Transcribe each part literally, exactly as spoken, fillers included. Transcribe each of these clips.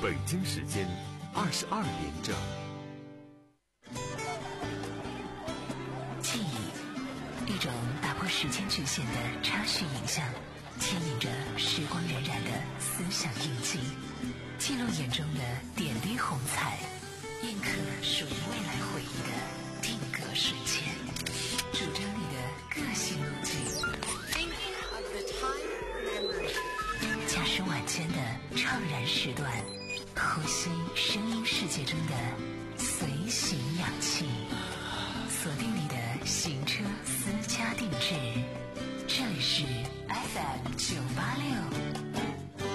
北京时间二十二点整。 记忆，一种打破时间局限的插叙影像，牵引着时光荏苒的思想印记，记录眼中的点滴红彩，印刻属于未来回忆的定格瞬间，主张你的个性路径。驾驶晚间的怅然时段，呼吸声音世界中的随行氧气，锁定你的行车私家定制，这里是 F M 九八六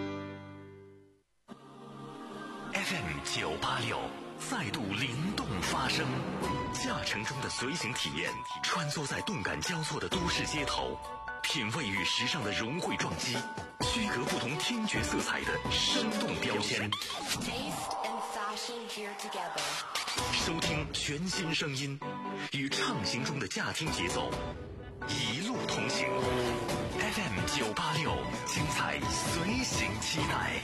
F M 九八六再度灵动发声，驾乘中的随行体验，穿梭在动感交错的都市街头，品味与时尚的融汇撞击，区隔不同听觉色彩的生动标签，收听全新声音，与畅行中的驾听节奏一路同行。 F M 九八六，精彩随行期待。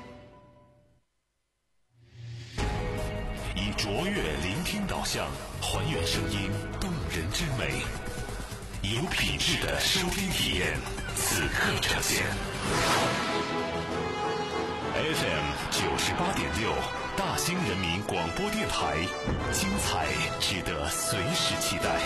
以卓越聆听导向，还原声音动人之美，有品质的收听体验，此刻呈现。F M 九十八点六，大兴人民广播电台，精彩值得随时期待。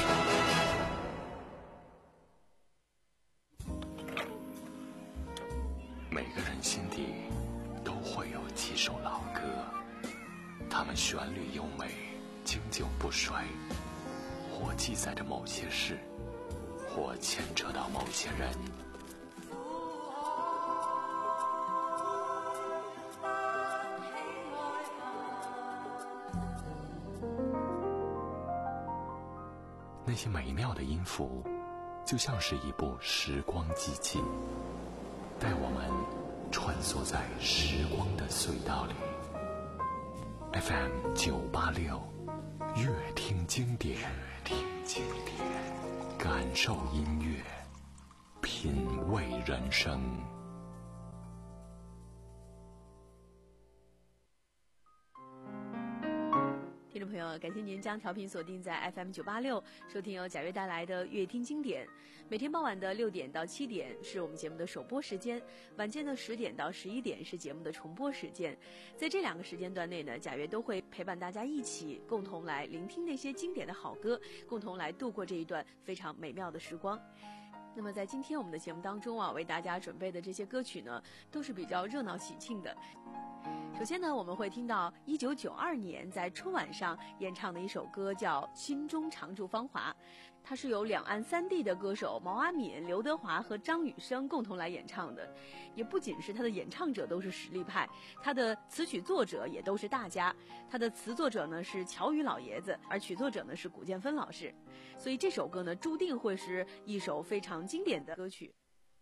每个人心底都会有几首老歌，它们旋律优美，经久不衰，或记载着某些事，或牵扯到某些人。那些美妙的音符，就像是一部时光机器，带我们穿梭在时光的隧道里。F M 九八六，乐听经典，乐听经典，感受音乐，品味人生。 听众朋友，感谢您将调频锁定在 F M 九八六，收听由贾悦带来的乐听经典。每天傍晚的六点到七点是我们节目的首播时间，晚间的十点到十一点是节目的重播时间。在这两个时间段内呢，贾悦都会陪伴大家一起共同来聆听那些经典的好歌，共同来度过这一段非常美妙的时光。那么在今天我们的节目当中啊，为大家准备的这些歌曲呢，都是比较热闹喜庆的。首先呢，我们会听到一九九二年在春晚上演唱的一首歌，叫《心中常驻芳华》，它是由两岸三地的歌手毛阿敏、刘德华和张雨生共同来演唱的。也不仅是他的演唱者都是实力派，他的词曲作者也都是大家。他的词作者呢是乔羽老爷子，而曲作者呢是古建芬老师。所以这首歌呢，注定会是一首非常经典的歌曲。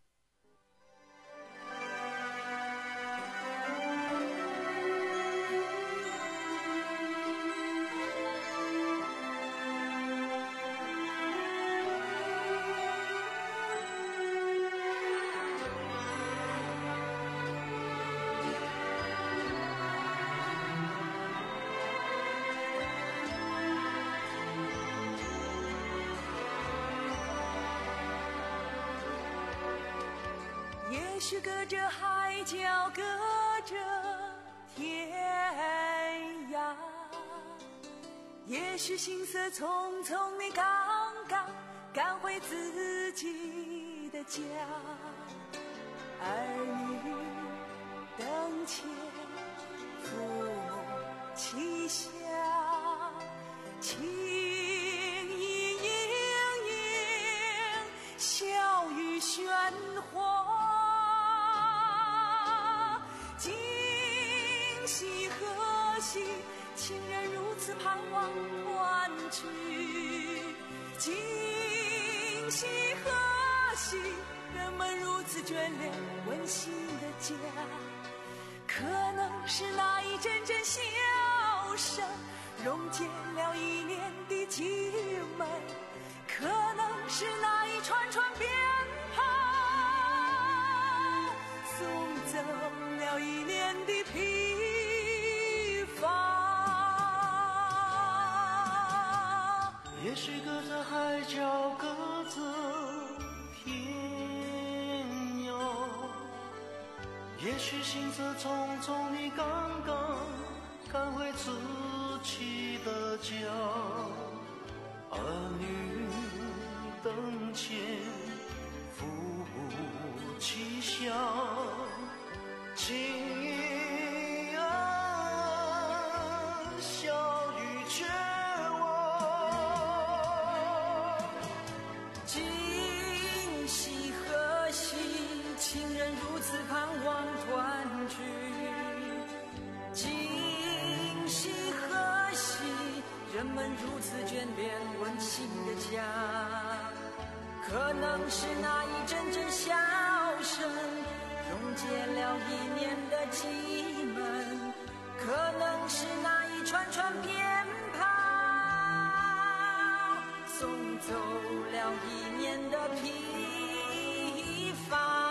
也许隔着海角，隔着天涯，也许行色匆匆，你刚刚赶回自己的家，儿女灯前，父母膝下，情意盈盈，笑语喧哗，今夕何夕，情人如此盼望团聚，今夕何夕，人们如此眷恋温馨的家，可能是那一阵阵笑声溶解了一年的寂闷，可能是那一串串鞭炮送走了一年的疲许行色匆匆，你刚刚赶回自己的家，儿女灯前扶不起笑，情意啊，笑语绝望， 今夕何夕，情人如此盼望团聚，今夕何夕，人们如此眷恋温馨的家，可能是那一阵阵笑声溶解了一年的寂闷，可能是那一串串鞭炮送走了一年的疲乏。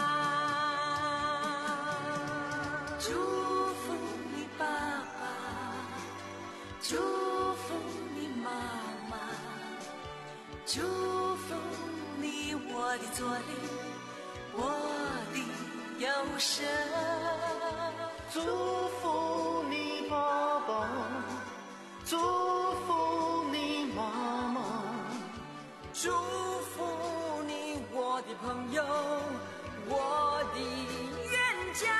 祝福你爸爸，祝福你妈妈，祝福你我的左邻，我的右舍。 祝福你爸爸，祝福你妈妈， 祝福你我的朋友，我的冤家。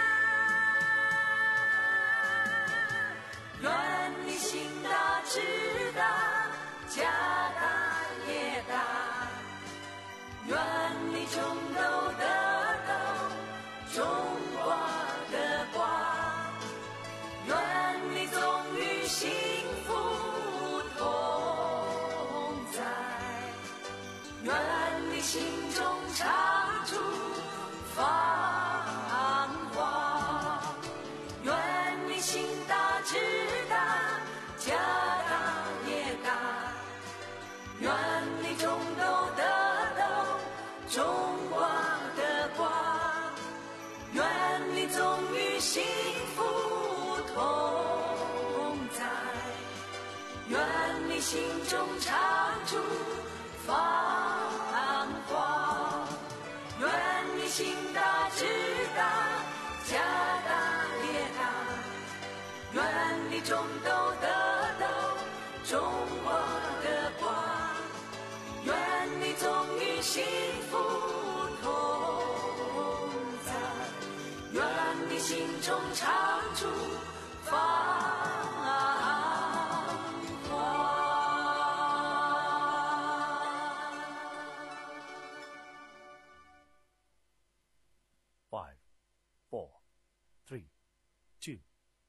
愿你心大志大，家大业大，愿你种豆得豆，种瓜得瓜，愿你总与幸福同在，愿你心中常驻繁华，愿你心大志大，家大业大，愿你种豆得豆，种瓜得瓜，愿你总与幸福同在，愿你心中常驻繁华，愿你心大志大，家大业大，愿你种豆得豆，种瓜得瓜，愿你总与幸福同在，愿你心中常驻繁华。 Five, four, three, two.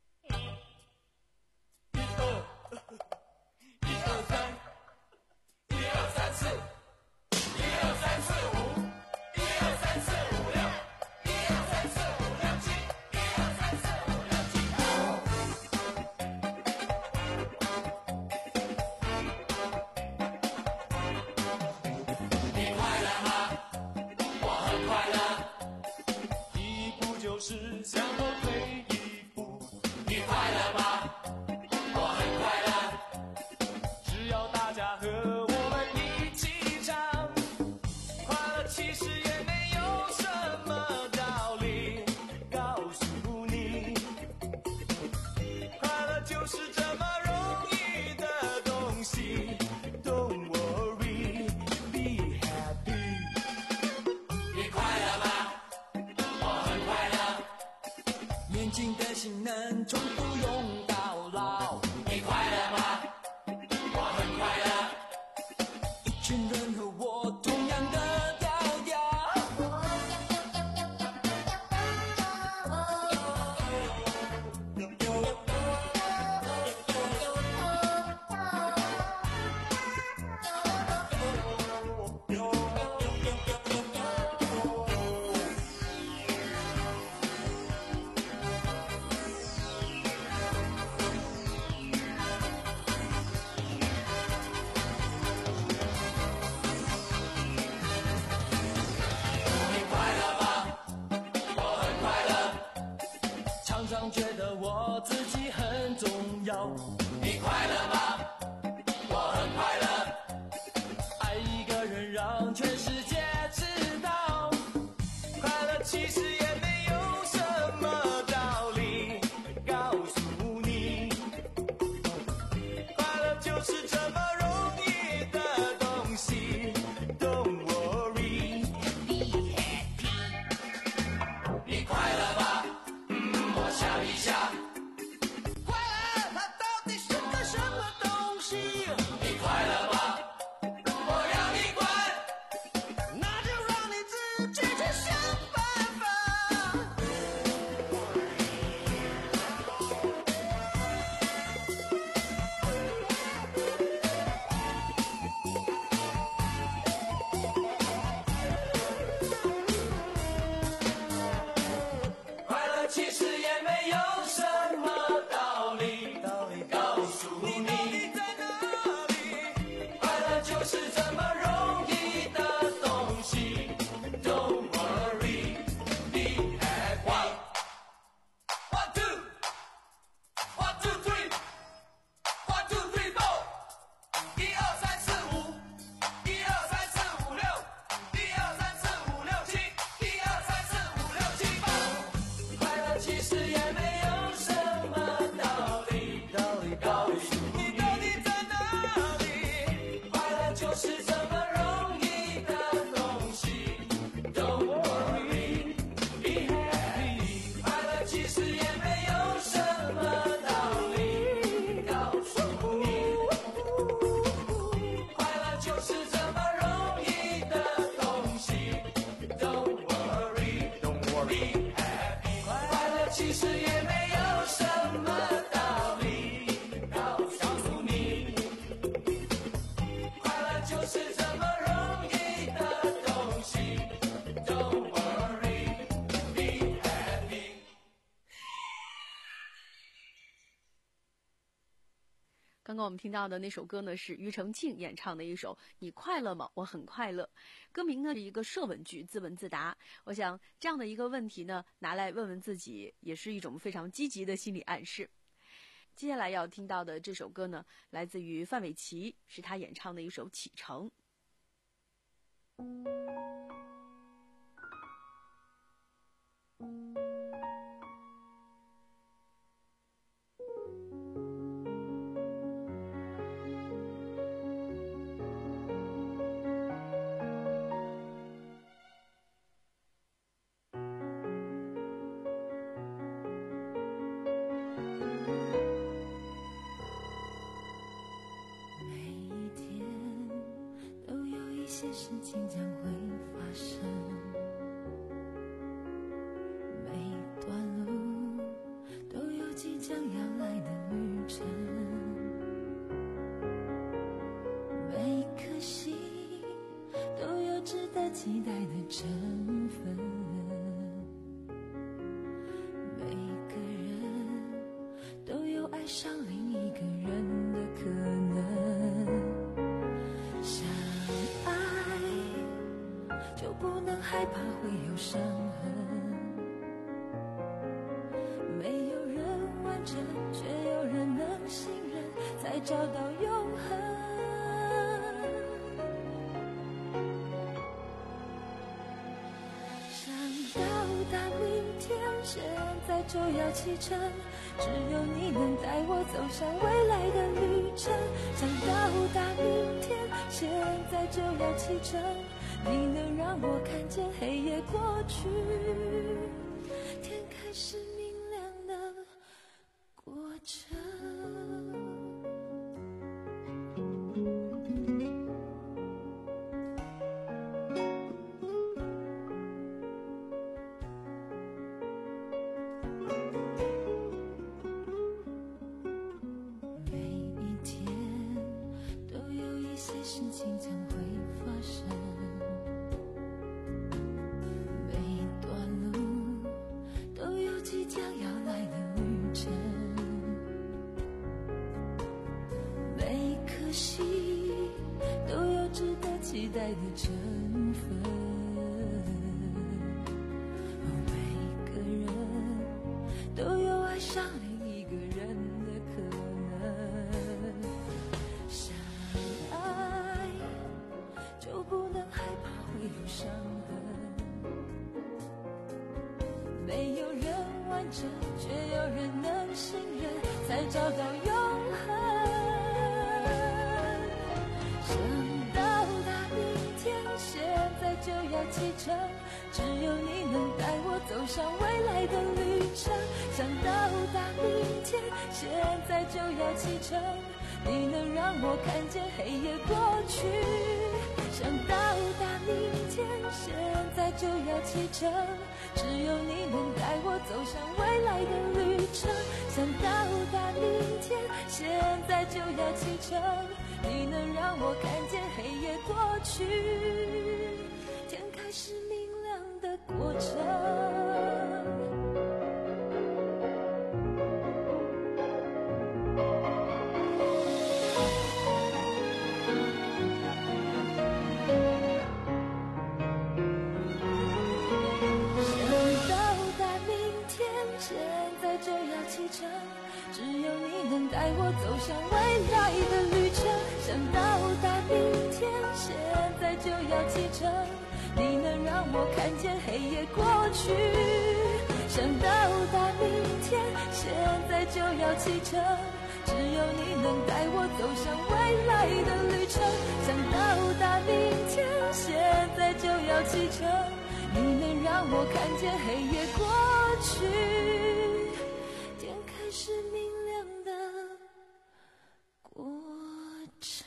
就是向后退一步，你快乐吗？我很快乐。只要大家和我们一起唱，快乐其实也没有什么道理。告诉你，快乐就是这么容易的东西。Don't worry, be happy。你快乐吗？年轻的心能从不用到老，你快乐吗？我很快乐。一群人和我同样的调调。常觉得我自己很重要。你快乐吗？我很快乐。爱一个人让全世界知道，快乐其实也没有什么刚刚我们听到的那首歌呢，是庾澄庆演唱的一首《你快乐吗？我很快乐》。歌名呢是一个设问句，自问自答。我想这样的一个问题呢，拿来问问自己，也是一种非常积极的心理暗示。接下来要听到的这首歌呢，来自于范玮琪，是他演唱的一首《启程》。 些事情将会发生，每一段路都有即将要来的旅程，每一颗心都有值得期待的成分，每一个人都有爱上另一个人的可能。就不能害怕会有伤痕，没有人完整，却有人能信任，才找到永恒。想到达明天，现在就要启程，只有你能带我走向未来的旅程。想到达明天，现在就要启程，你能让我看见黑夜过去，天开始明亮的过程。每一天都有一些事情将会发生，即将要来的旅程，每一颗心都有值得期待的成分，每一个人都有爱上另一个人的可能。相爱就不能害怕会有伤痕，没有人完整，却有人能信任，才找到永恒。想到达明天，现在就要启程，只有你能带我走向未来的旅程。想到达明天，现在就要启程，你能让我看见黑夜过去。想到达明天，现在就要启程，只有你能带我走向未来的旅程。想到达明天，现在就要启程，你能让我看见黑夜过去，天开始明亮的过程。只有你能带我走向未来的旅程。想到达明天，现在就要启程，你能让我看见黑夜过去。想到达明天，现在就要启程，只有你能带我走向未来的旅程。想到达明天，现在就要启程，你能让我看见黑夜过去，是明亮的过程。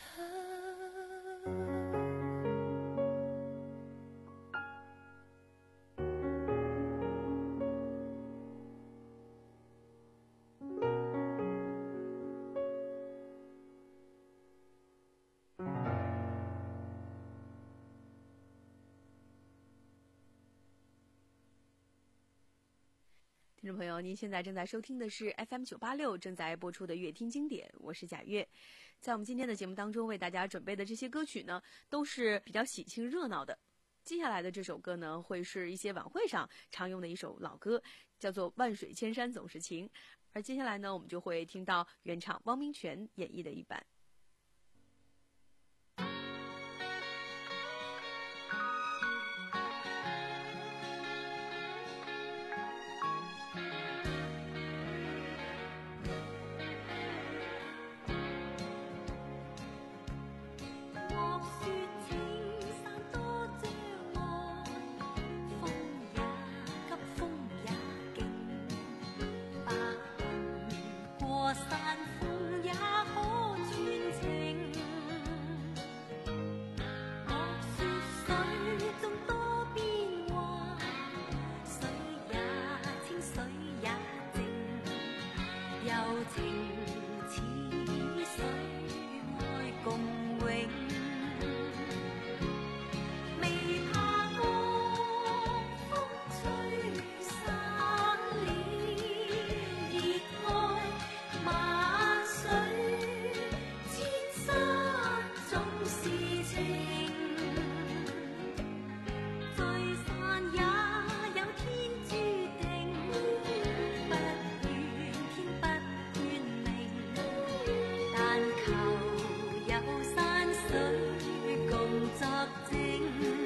听众朋友，您现在正在收听的是 F M 九八六正在播出的乐听经典，我是贾月。在我们今天的节目当中，为大家准备的这些歌曲呢，都是比较喜庆热闹的。接下来的这首歌呢，会是一些晚会上常用的一首老歌，叫做《万水千山总是情》。而接下来呢，我们就会听到原唱汪明荃演绎的一版。 山峰也可傳情，莫說水中多變幻，水也清水也靜，柔情似水愛共永，未怕江風吹散了熱愛。萬水千山總是情，聚散也有天注定，不怨天不怨命，但求有山水共作證。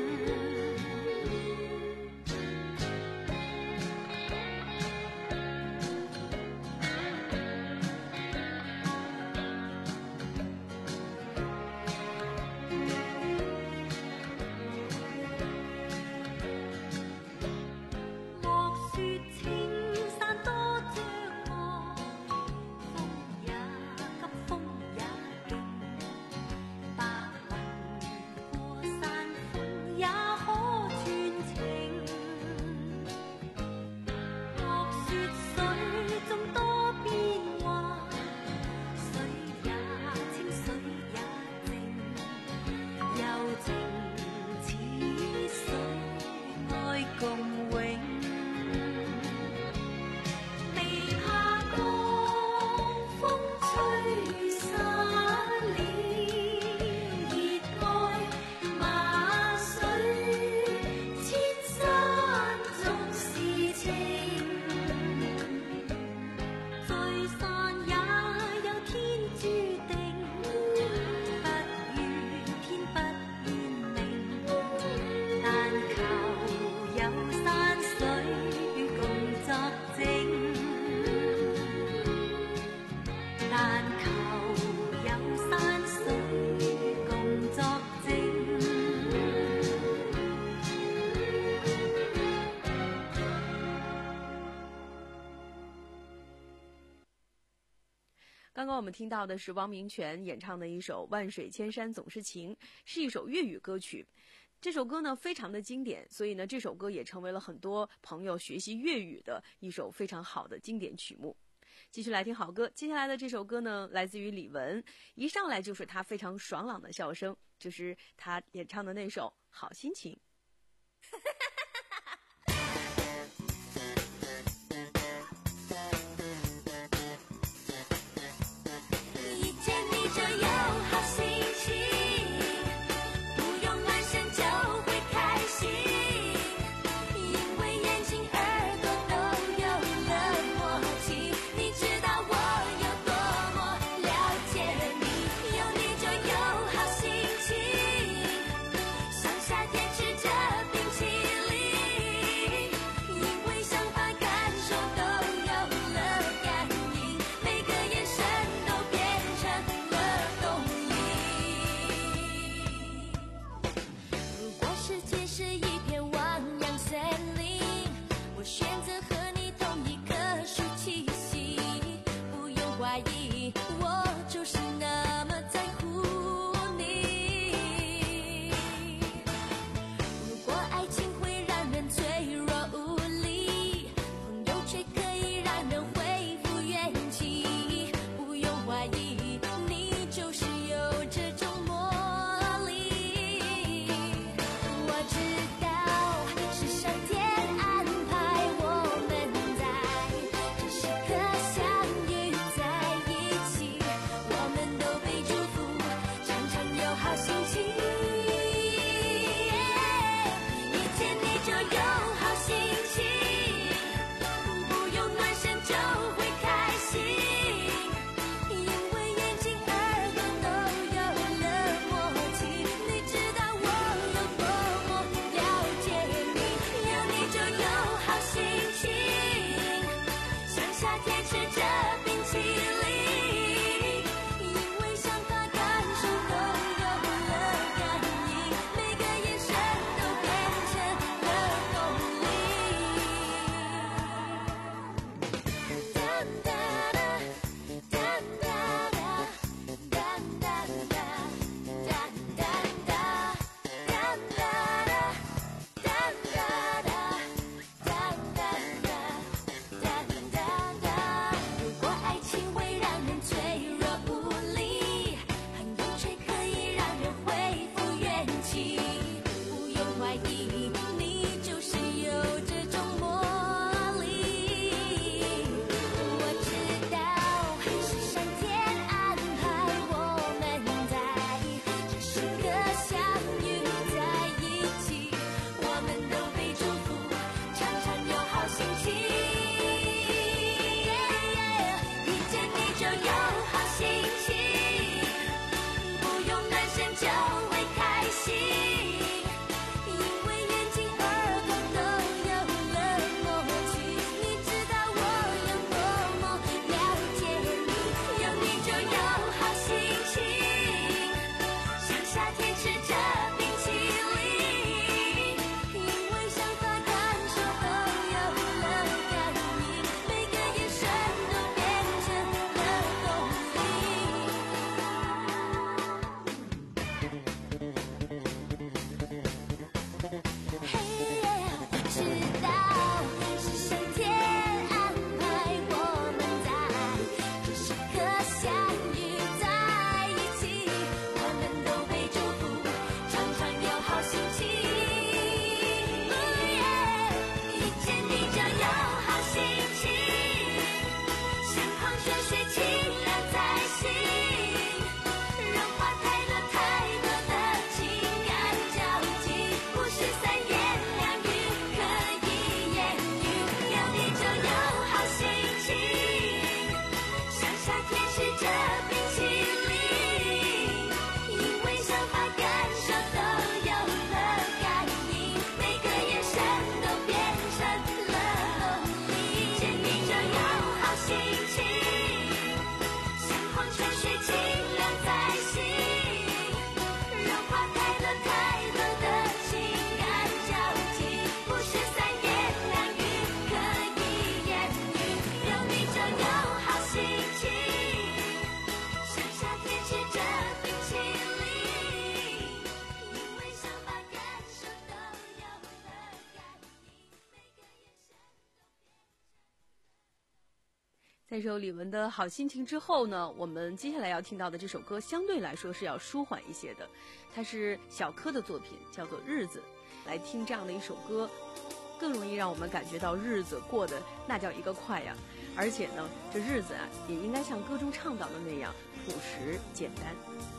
刚刚我们听到的是汪明荃演唱的一首《万水千山总是情》，是一首粤语歌曲。这首歌呢非常的经典，所以呢这首歌也成为了很多朋友学习粤语的一首非常好的经典曲目。继续来听好歌，接下来的这首歌呢来自于李玟，一上来就是他非常爽朗的笑声，就是他演唱的那首《好心情》。 夏天吃着冰淇淋。 在这首李玟的好心情之后呢，我们接下来要听到的这首歌相对来说是要舒缓一些的，它是小柯的作品，叫做《日子》。来听这样的一首歌，更容易让我们感觉到日子过得那叫一个快呀！而且呢，这日子啊，也应该像歌中唱到的那样朴实简单。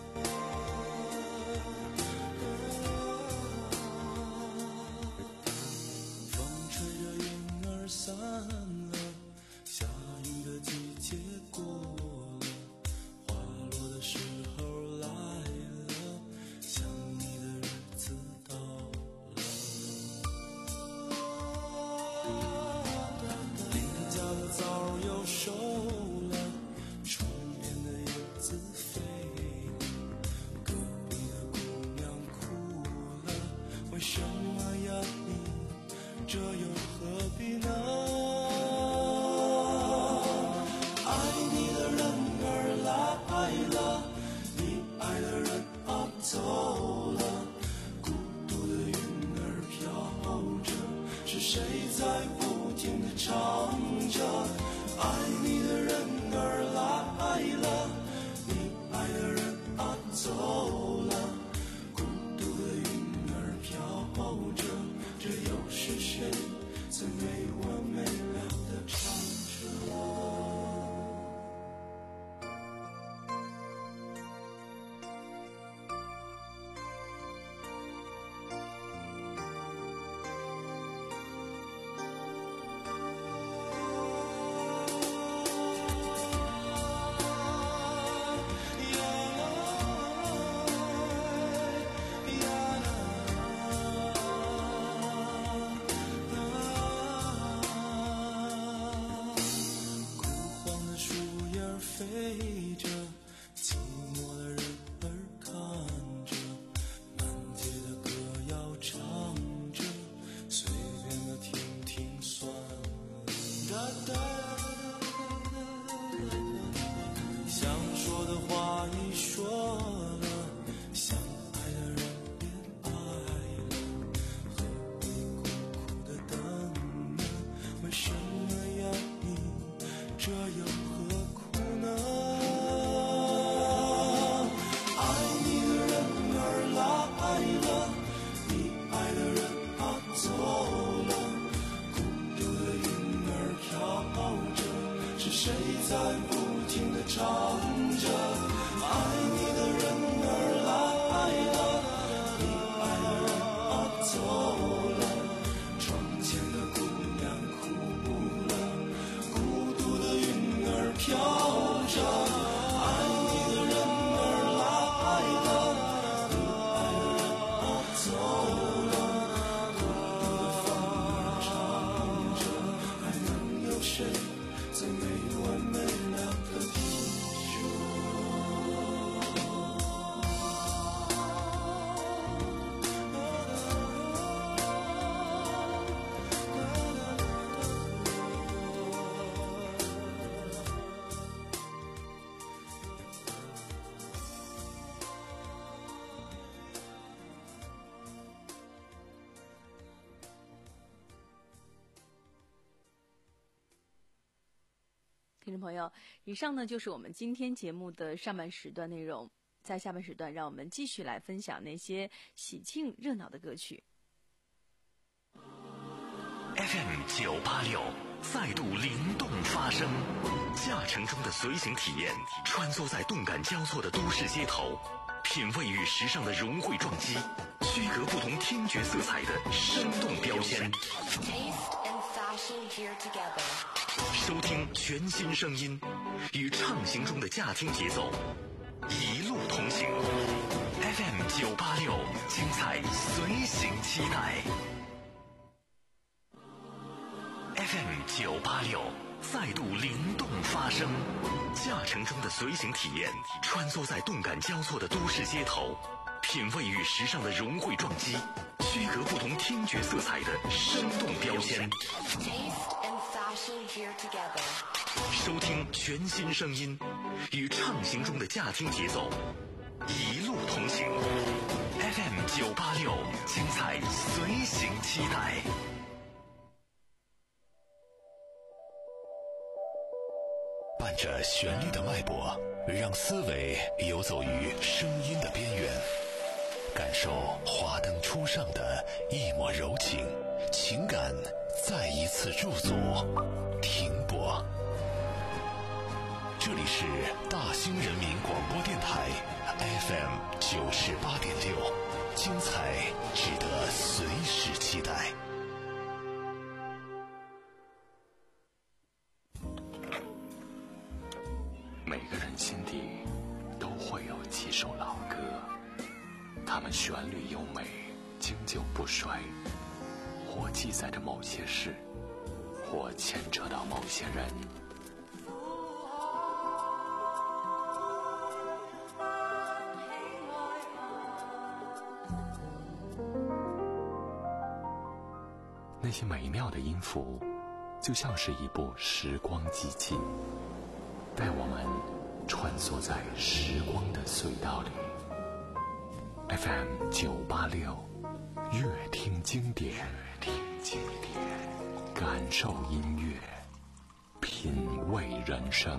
风吹着云儿散了，下雨的季节过了，花落的时候来了，想你的日子到了。邻家的枣又熟了，窗边的叶子飞了，隔壁的姑娘哭了，为什么呀你这又何必呢？爱你的人儿来了，你爱的人啊走了，孤独的云儿飘着，是谁在不停地唱着？爱你的人儿来了，你爱的人啊走了，孤独的云儿飘着，这又是谁在没完没了地唱着？飞着，寂寞的人儿看着，满街的歌谣唱着，随便的听听算了。哒哒想说的话已说了，想爱的人别爱了，何必苦苦的等呢？为什么呀你这又何苦？爱你的人儿来了，你爱的人啊走了，孤独的云儿飘着，是谁在不停地唱着？爱你的人儿来了，你爱的人啊走了，窗前的姑娘哭了，孤独的云儿飘着。 听众朋友，以上呢就是我们今天节目的上半时段内容。在下半时段，让我们继续来分享那些喜庆热闹的歌曲。 F M 九八六再度灵动发声，驾乘中的随行体验，穿梭在动感交错的都市街头，品味与时尚的融汇撞击，区隔不同听觉色彩的生动标签。收听全新声音，与畅行中的驾听节奏，一路同行。F M 九八六，精彩随行期待。F M 九八六再度灵动发声，驾乘中的随行体验，穿梭在动感交错的都市街头，品味与时尚的融汇撞击，区隔不同听觉色彩的生动标签。收听全新声音，与畅行中的驾听节奏，一路同行。F M 九八六，精彩随行期待。 伴着旋律的脉搏，让思维游走于声音的边缘，感受华灯初上的一抹柔情，情感再一次驻足停泊。这里是大兴人民广播电台 F M 九十八点六，精彩值得随时期待。 每个人心底都会有几首老歌，它们旋律优美，经久不衰，或记载着某些事，或牵扯到某些人。那些美妙的音符，就像是一部时光机器，带我们穿梭在时光的隧道里。F M 九八六，乐听经典，乐听经典，感受音乐，品味人生。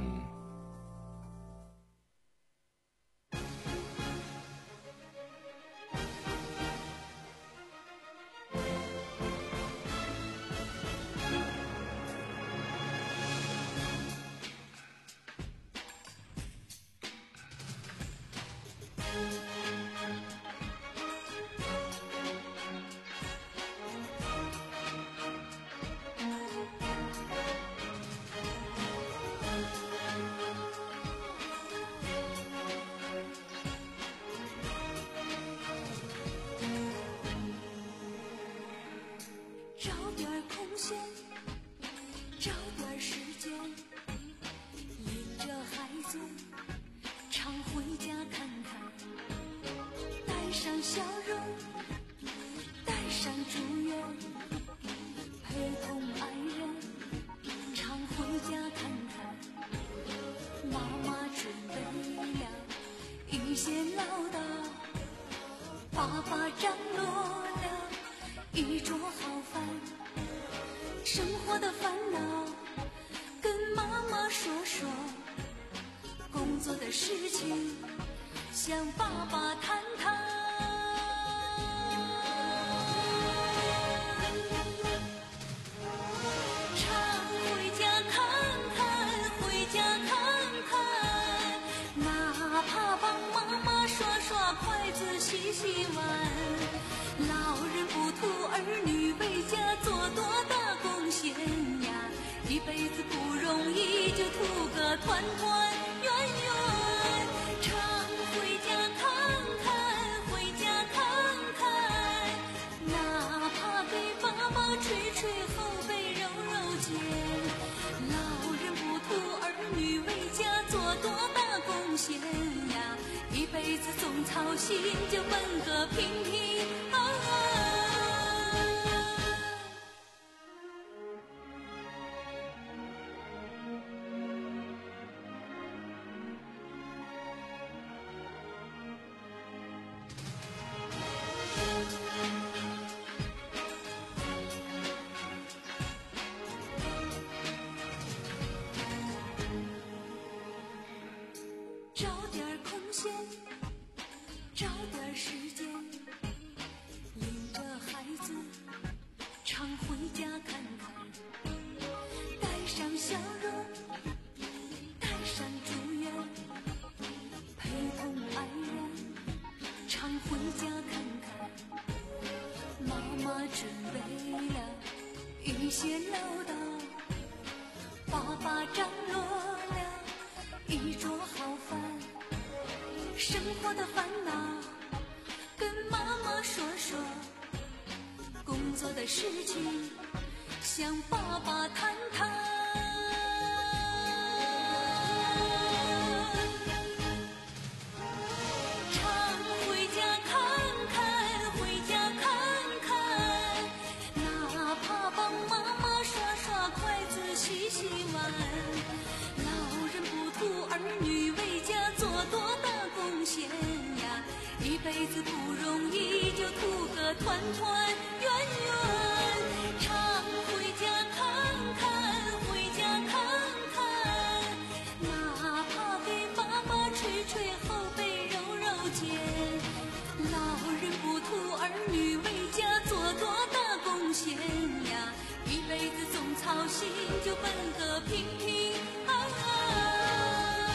见。老人不图儿女为家做多大贡献呀，一辈子总操心就奔个平平安安。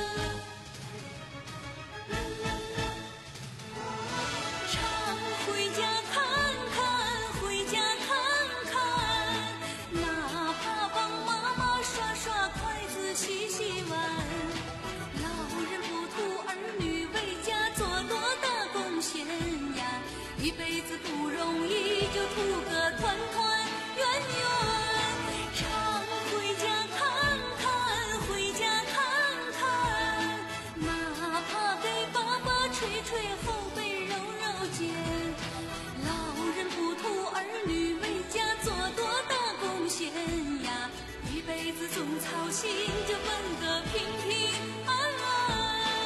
常回家看看，回家看看，哪怕帮妈妈刷刷筷子洗洗碗。老人不图儿女为家做多大贡献呀，一辈子不容易就图个团团圆圆。常回家看看，回家看看，哪怕给爸爸捶捶后背揉揉肩。老人不图儿女为家做多大贡献呀，一辈子总操心就奔个平平安安。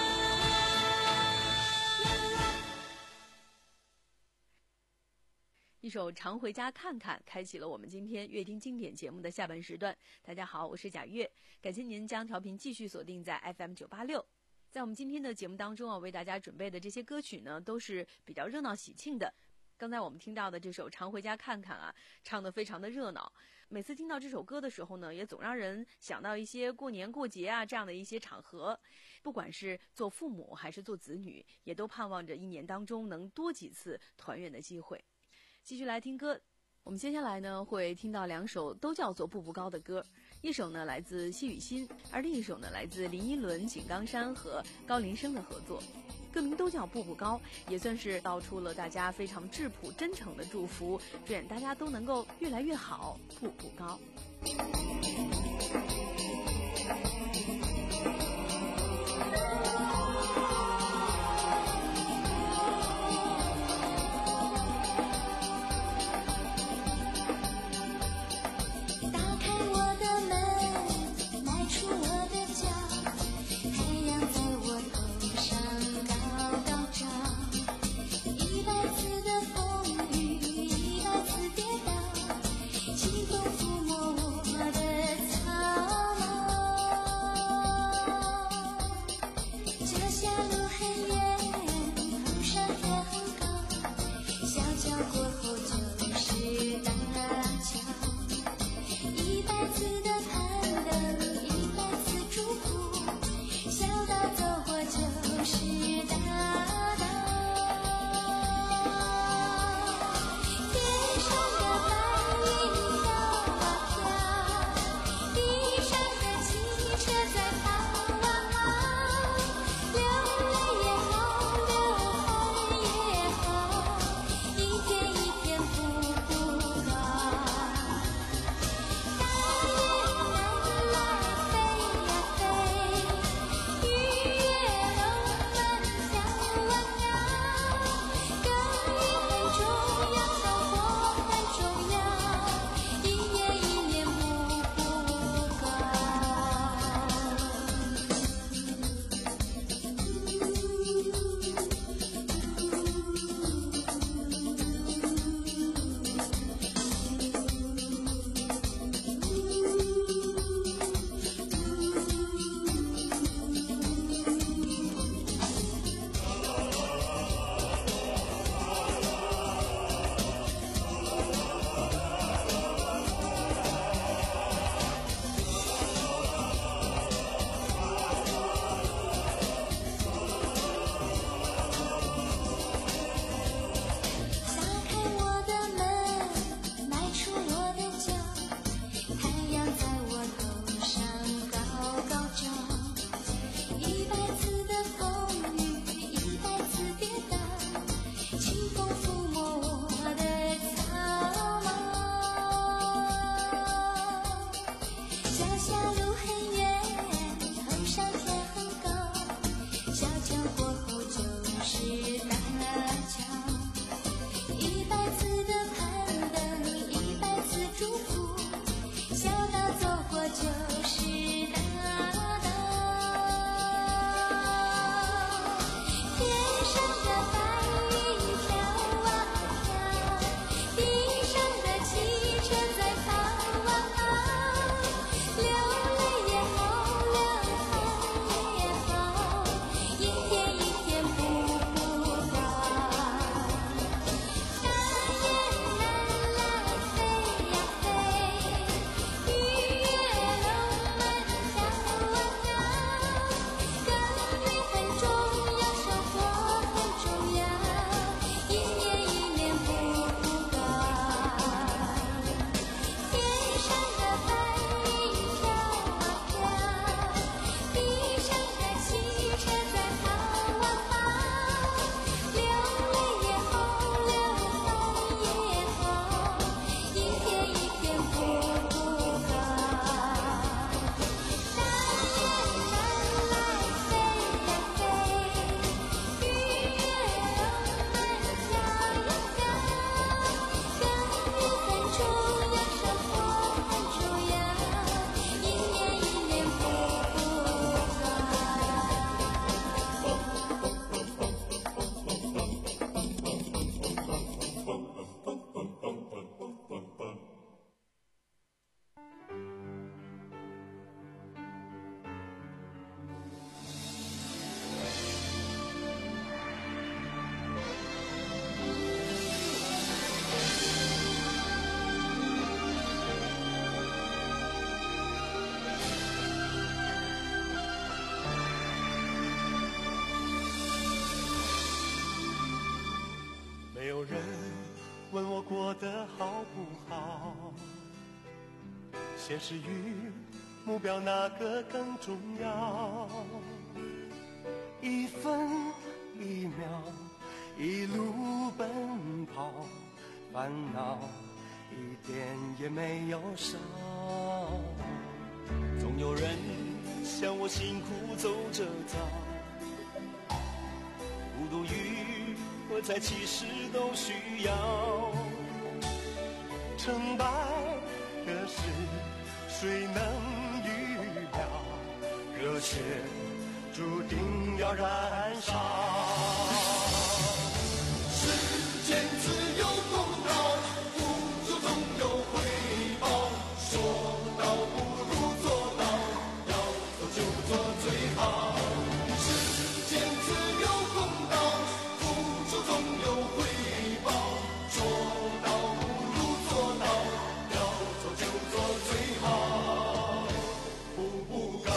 一首《常回家看看》开启了我们今天乐听经典节目的下半时段。大家好，我是贾月，感谢您将调频继续锁定在 F M 九八六。在我们今天的节目当中啊，为大家准备的这些歌曲呢，都是比较热闹喜庆的。刚才我们听到的这首《常回家看看》啊，唱得非常的热闹。每次听到这首歌的时候呢，也总让人想到一些过年过节啊这样的一些场合。不管是做父母还是做子女，也都盼望着一年当中能多几次团圆的机会。继续来听歌，我们接下来呢会听到两首都叫做步步高的歌，一首呢来自谢雨欣，而另一首呢来自林依轮、井冈山和高林生的合作。歌名都叫步步高，也算是道出了大家非常质朴真诚的祝福，愿大家都能够越来越好，步步高。 清风抚摸我的草帽。 现实与目标哪个更重要？一分一秒，一路奔跑，烦恼一点也没有少。总有人像我辛苦走着早，孤独与喝彩其实都需要。成败的事谁能预料？热血注定要燃烧。世间自有公道，付出总有回报。说到不如做到，要做就做最好。世间自有公道，付出总有回报。说到不如做到，要做就做最好，步步高。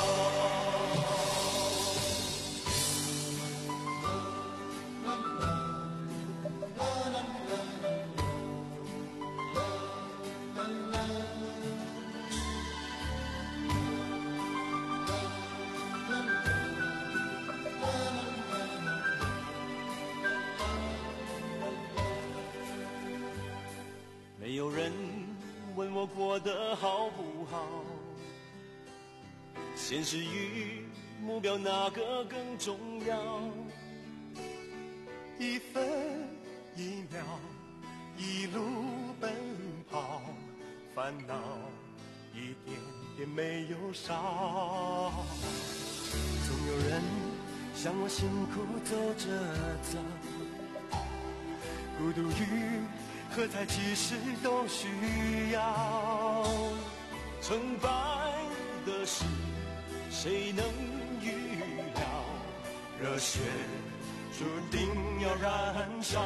没有人问我过得好不好，现实与目标哪个更重要？一分一秒，一路奔跑，烦恼一点点没有少。总有人像我辛苦走着早，孤独与喝彩其实都需要。成败的事谁能预料？热血注定要燃烧。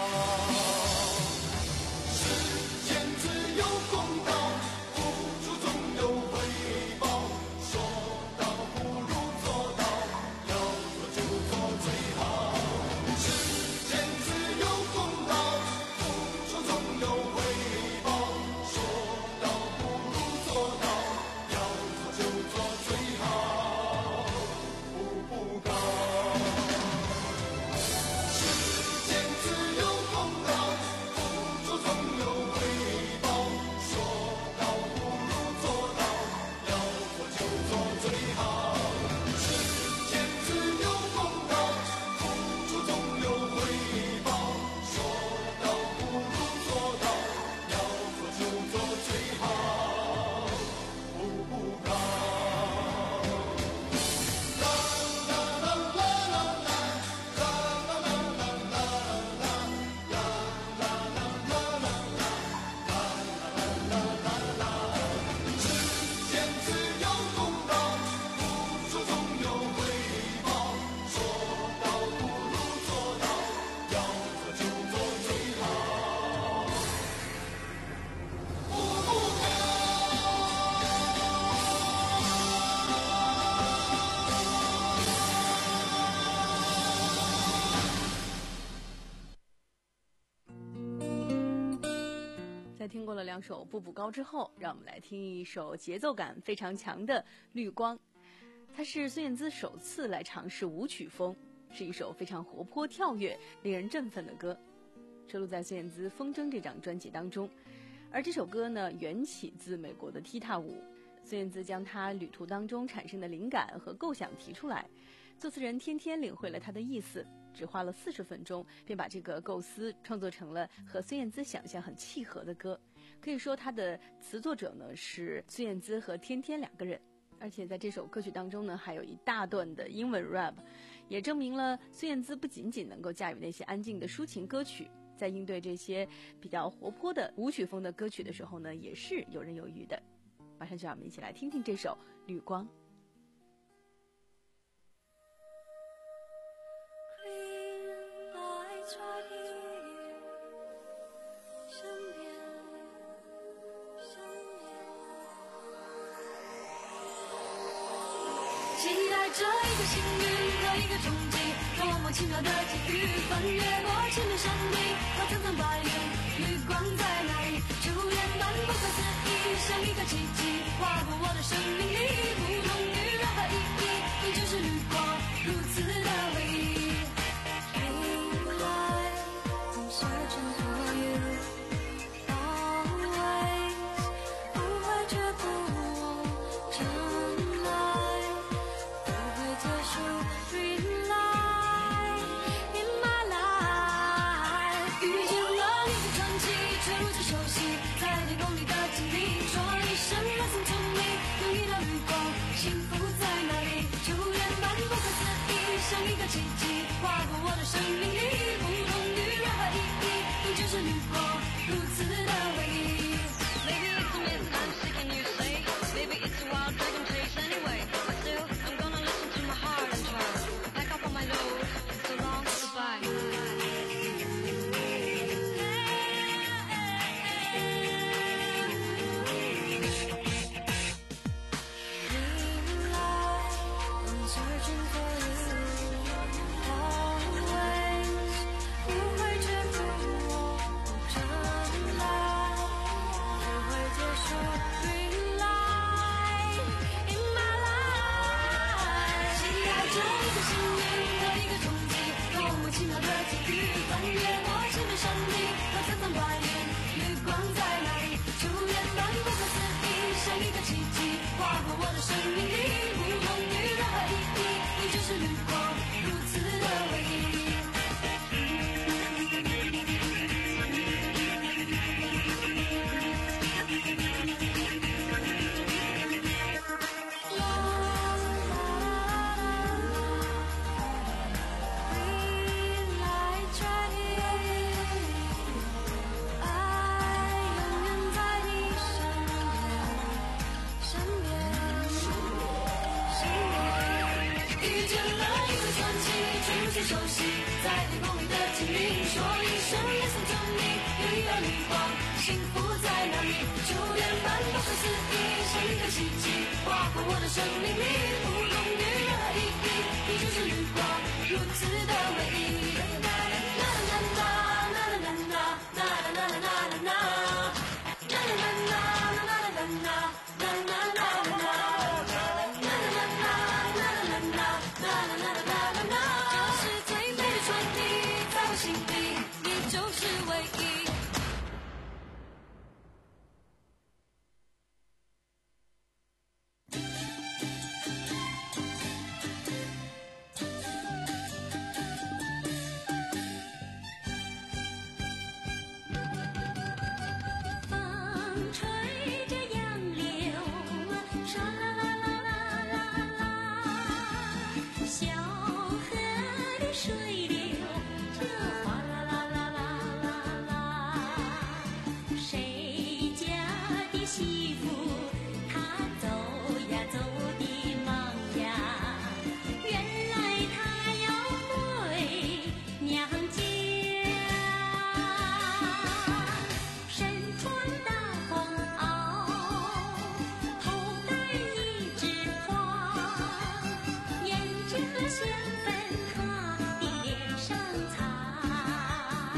世间自有公道，付出总有回报。说到不如做到，要做就做最好。世间自有公道，付出总有回报。说到不如做到，要做就做最好，步步高。世间自有公道，付出总有回报。说到不如做到，要做就做最好。世间自有公道，付出总有回报。说到不如做到，要做就做最好，步步高。啦啦啦啦啦啦，啦啦啦啦啦啦，啦啦啦啦啦啦，啦啦啦啦啦。世间自有公道，付出总有回报。说到不如做到，要做就做最好，步步高。 在听过了两首《步步高》之后，让我们来听一首节奏感非常强的《绿光》。它是孙燕姿首次来尝试舞曲风，是一首非常活泼跳跃、令人振奋的歌，收录在孙燕姿《风筝》这张专辑当中。而这首歌呢，缘起自美国的踢踏舞。孙燕姿将她旅途当中产生的灵感和构想提出来，作词人天天领会了她的意思，只花了四十分钟，便把这个构思创作成了和孙燕姿想象很契合的歌。可以说，她的词作者呢是孙燕姿和天天两个人。而且在这首歌曲当中呢，还有一大段的英文 rap， 也证明了孙燕姿不仅仅能够驾驭那些安静的抒情歌曲，在应对这些比较活泼的舞曲风的歌曲的时候呢，也是游刃有余的。马上就让我们一起来听听这首《绿光》。 期待着一个幸运和一个冲击， 多么奇妙的际遇，翻越过千面山顶和层层白云，绿光在哪里？就连般不可思议，像一个奇迹划过我的生命里，不同于任何意义，你就是绿光，如此的唯一。Green light, I'm searching for you, always 不会却步，真爱不会结束。Green light in my life， 遇见了你的传奇，却如此熟悉，在天空里的经历，说一声 Listen to me， 有一道绿光，幸福在哪里？就连般不可思议，像一个奇迹划过我的生命里，不同于任何意义，你就是绿光，如此的唯一。Maybe it's a myth I'm sick and you say, maybe it's a wild dragon chase anyway, but still I'm gonna listen to my heart and try pack up all my load, so long, goodbye. Green light, I'm searching for you, always 不会却步，真爱不会结束。Green light in my life， 期待着一个幸运和一个冲击，多么奇妙的际遇，翻越过千面山顶和层层白云，绿光在哪里？就连般不可思议，像一个奇迹划过我的生命里，不同于任何意义，你就是绿光，如此的唯一。Green light right here， 爱永远在你身边，身边，身边。遇见了一个传奇，却如此熟悉，在天空里的经历，说一声 Listen to me， 有一道绿光，幸福在哪里？就连般不可思议，像一个奇迹划过我的生命里，不同于任何意义，你就是绿光，如此的唯一。啦啦啦啦啦啦啦啦啦啦啦啦啦啦啦啦啦啦啦这是最美的传递，在我心里，你就是唯一。风吹着杨柳，唰啦啦啦啦啦啦，小河的水流，这哗啦啦啦啦啦啦，谁家的媳妇她走呀走的忙呀，原来她要回娘家。身穿大黄袄，头戴一枝花，胭脂和香粉她的脸上擦。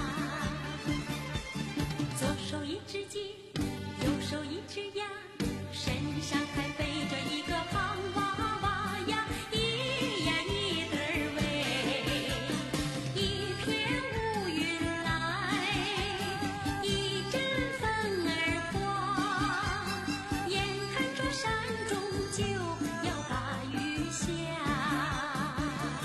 左手一只鸡，右手一只鸭，身上还背着一个胖娃娃呀，一呀一对儿喂，一片乌云来，一阵风儿刮，眼看着山中就要把雨下。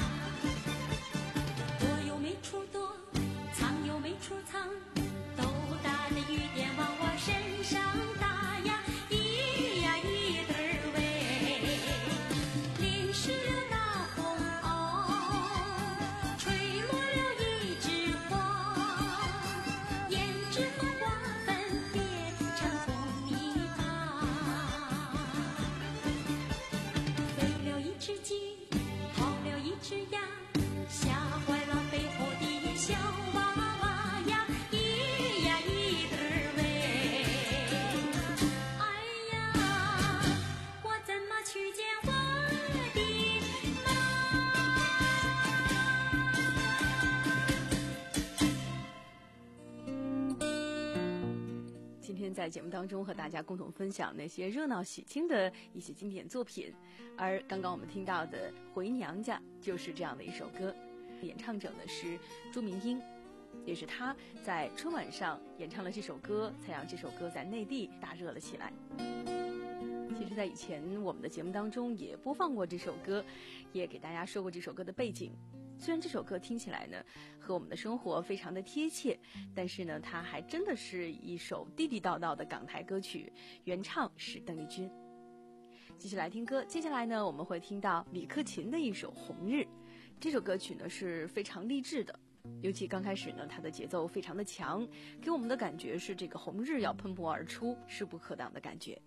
在节目当中和大家共同分享那些热闹喜庆的一些经典作品，而刚刚我们听到的《回娘家》就是这样的一首歌，演唱者呢是朱明英，也是他在春晚上演唱了这首歌，才让这首歌在内地大热了起来。其实在以前我们的节目当中也播放过这首歌，也给大家说过这首歌的背景。虽然这首歌听起来呢和我们的生活非常的贴切，但是呢它还真的是一首地地道道的港台歌曲，原唱是邓丽君。继续来听歌，接下来呢我们会听到李克勤的一首《红日》。这首歌曲呢是非常励志的，尤其刚开始呢它的节奏非常的强，给我们的感觉是这个红日要喷薄而出，势不可挡的感觉。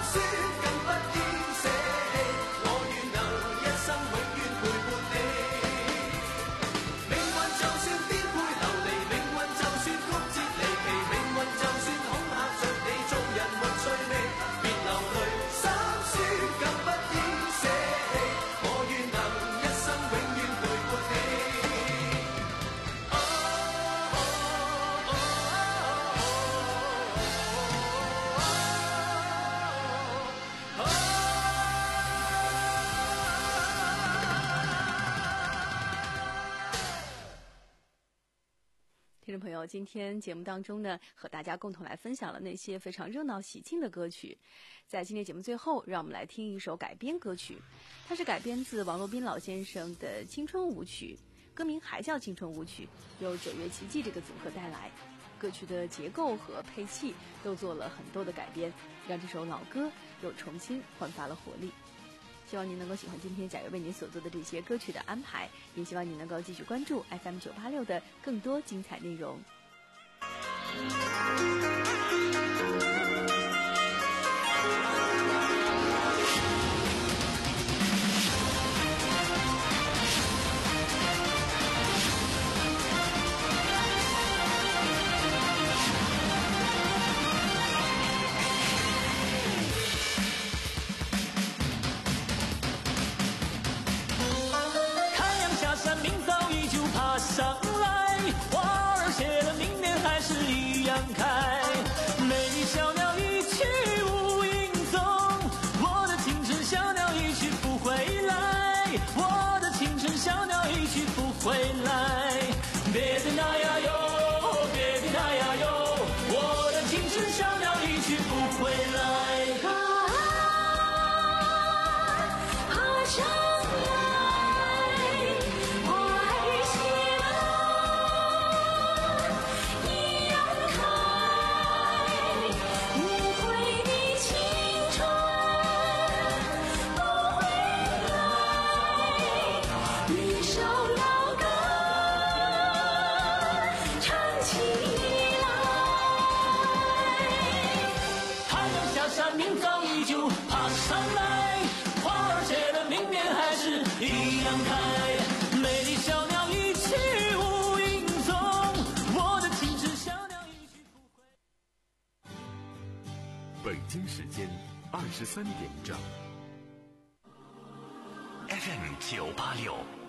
我願能一生永遠陪伴你。 友，今天节目当中呢，和大家共同来分享了那些非常热闹喜庆的歌曲。在今天节目最后，让我们来听一首改编歌曲，它是改编自王洛宾老先生的青春舞曲，歌名还叫青春舞曲，由九月奇迹这个组合带来。歌曲的结构和配器都做了很多的改编，让这首老歌又重新焕发了活力。希望您能够喜欢今天贾月为您所做的这些歌曲的安排，也希望您能够继续关注 F M 九八六的更多精彩内容。 上来，花儿谢了，明年还是一样开。美丽小鸟一去无影踪，我的青春小鸟一去不回来，我的青春小鸟一去不回来。别的那呀哟，别的那呀哟，我的青春小鸟一去不回来。 啊啊，上来，花儿谢了，一样开，无悔的青春不回来。一首老歌唱起来。 太阳下山，明早依旧爬上来，花儿谢了，明年还是一样开。美丽小鸟一去无影踪，我的青春小鸟一去不回。 北京时间二十三点整。 F M 九八六。